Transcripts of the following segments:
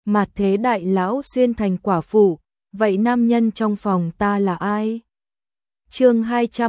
mà thế đại lão xuyên thành quả phụ, vậy nam nhân trong phòng ta là ai? Chương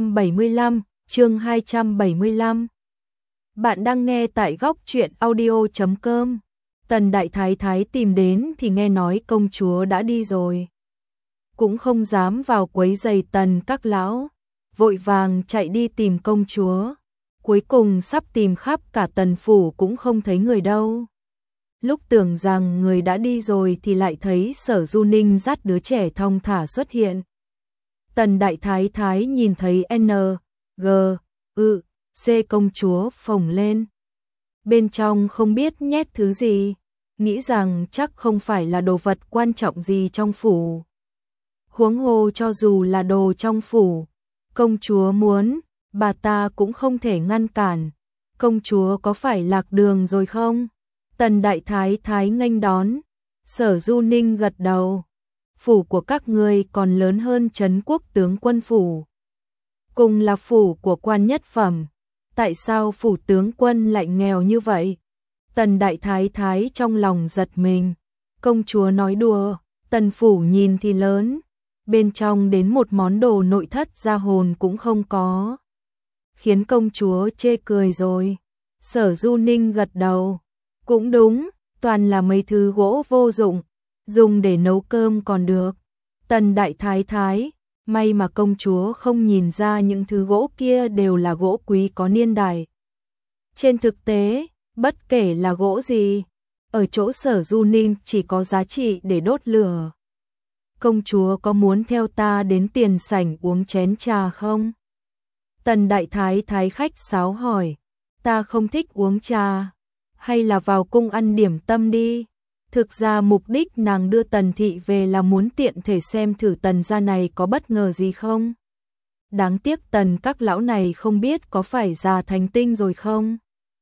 275. Bạn đang nghe tại góc truyện audio.com. Tần đại thái thái tìm đến thì nghe nói công chúa đã đi rồi. Cũng không dám vào quấy giày Tần các lão, vội vàng chạy đi tìm công chúa. Cuối cùng sắp tìm khắp cả Tần phủ cũng không thấy người đâu. Lúc tưởng rằng người đã đi rồi thì lại thấy Sở Du Ninh dắt đứa trẻ thong thả xuất hiện. Tần đại thái thái nhìn thấy C công chúa phồng lên. Bên trong không biết nhét thứ gì, nghĩ rằng chắc không phải là đồ vật quan trọng gì trong phủ. Huống hồ cho dù là đồ trong phủ, công chúa muốn, bà ta cũng không thể ngăn cản. Công chúa có phải lạc đường rồi không? Tần đại thái thái nghênh đón. Sở Du Ninh gật đầu. Phủ của các ngươi còn lớn hơn Trấn Quốc tướng quân phủ. Cùng là phủ của quan nhất phẩm. Tại sao phủ tướng quân lại nghèo như vậy? Tần đại thái thái trong lòng giật mình. Công chúa nói đùa, tần phủ nhìn thì lớn, bên trong đến một món đồ nội thất gia hồn cũng không có. Khiến công chúa chê cười rồi. Sở Du Ninh gật đầu. Cũng đúng, toàn là mấy thứ gỗ vô dụng, dùng để nấu cơm còn được. Tần đại thái thái, may mà công chúa không nhìn ra những thứ gỗ kia đều là gỗ quý có niên đại. Trên thực tế, bất kể là gỗ gì, ở chỗ Sở Du Ninh chỉ có giá trị để đốt lửa. Công chúa có muốn theo ta đến tiền sảnh uống chén trà không? Tần đại thái thái khách sáo hỏi. Ta không thích uống trà, hay là vào cung ăn điểm tâm đi. Thực ra mục đích nàng đưa Tần thị về là muốn tiện thể xem thử Tần gia này có bất ngờ gì không. Đáng tiếc Tần các lão này không biết có phải già thành tinh rồi không.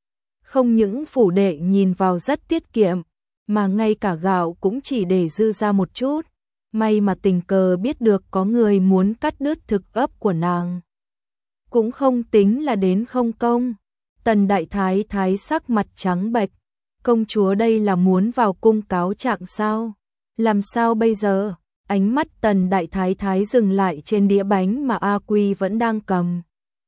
Không những phủ đệ nhìn vào rất tiết kiệm, mà ngay cả gạo cũng chỉ để dư ra một chút. May mà tình cờ biết được có người muốn cắt đứt thực ấp của nàng. Cũng không tính là đến không công. Tần đại thái thái sắc mặt trắng bệch. Công chúa đây là muốn vào cung cáo trạng sao? Làm sao bây giờ? Ánh mắt tần đại thái thái dừng lại trên đĩa bánh mà A Quy vẫn đang cầm.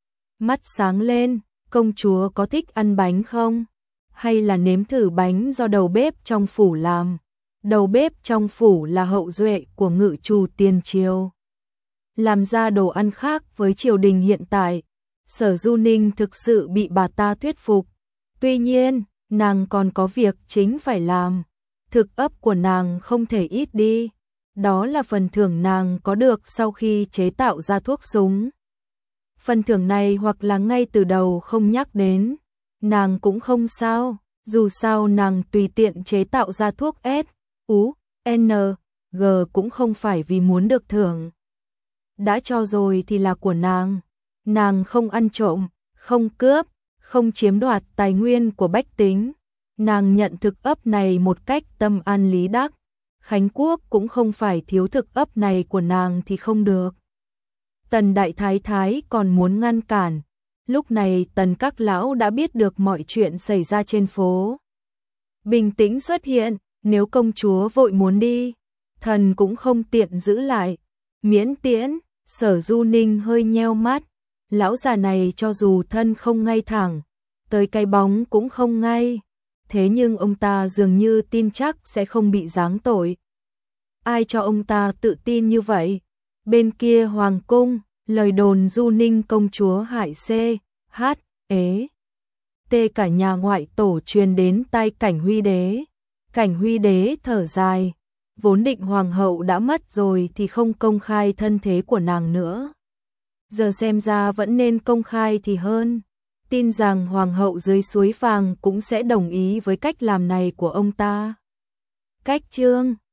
Mắt sáng lên, công chúa có thích ăn bánh không? Hay là nếm thử bánh do đầu bếp trong phủ làm? Đầu bếp trong phủ là hậu duệ của ngự trù tiền triều. Làm ra đồ ăn khác với triều đình hiện tại. Sở Du Ninh thực sự bị bà ta thuyết phục. Tuy nhiên, nàng còn có việc chính phải làm. Thực ấp của nàng không thể ít đi. Đó là phần thưởng nàng có được sau khi chế tạo ra thuốc súng. Phần thưởng này hoặc là ngay từ đầu không nhắc đến, nàng cũng không sao. Dù sao nàng tùy tiện chế tạo ra thuốc S.U.N.G cũng không phải vì muốn được thưởng. Đã cho rồi thì là của nàng. Nàng không ăn trộm, không cướp, không chiếm đoạt tài nguyên của bách tính. Nàng nhận thực ấp này một cách tâm an lý đắc. Khánh Quốc cũng không phải thiếu thực ấp này của nàng thì không được. Tần đại thái thái còn muốn ngăn cản. Lúc này Tần các lão đã biết được mọi chuyện xảy ra trên phố. Bình tĩnh xuất hiện, nếu công chúa vội muốn đi, thần cũng không tiện giữ lại. Miễn tiễn, Sở Du Ninh hơi nheo mắt. Lão già này cho dù thân không ngay thẳng, tới cái bóng cũng không ngay. Thế nhưng ông ta dường như tin chắc sẽ không bị giáng tội. Ai cho ông ta tự tin như vậy? Bên kia hoàng cung, lời đồn Du Ninh công chúa hại T cả nhà ngoại tổ truyền đến tai Cảnh Huy đế. Cảnh Huy đế thở dài, vốn định hoàng hậu đã mất rồi thì không công khai thân thế của nàng nữa. Giờ xem ra vẫn nên công khai thì hơn. Tin rằng hoàng hậu dưới suối vàng cũng sẽ đồng ý với cách làm này của ông ta. Cách chương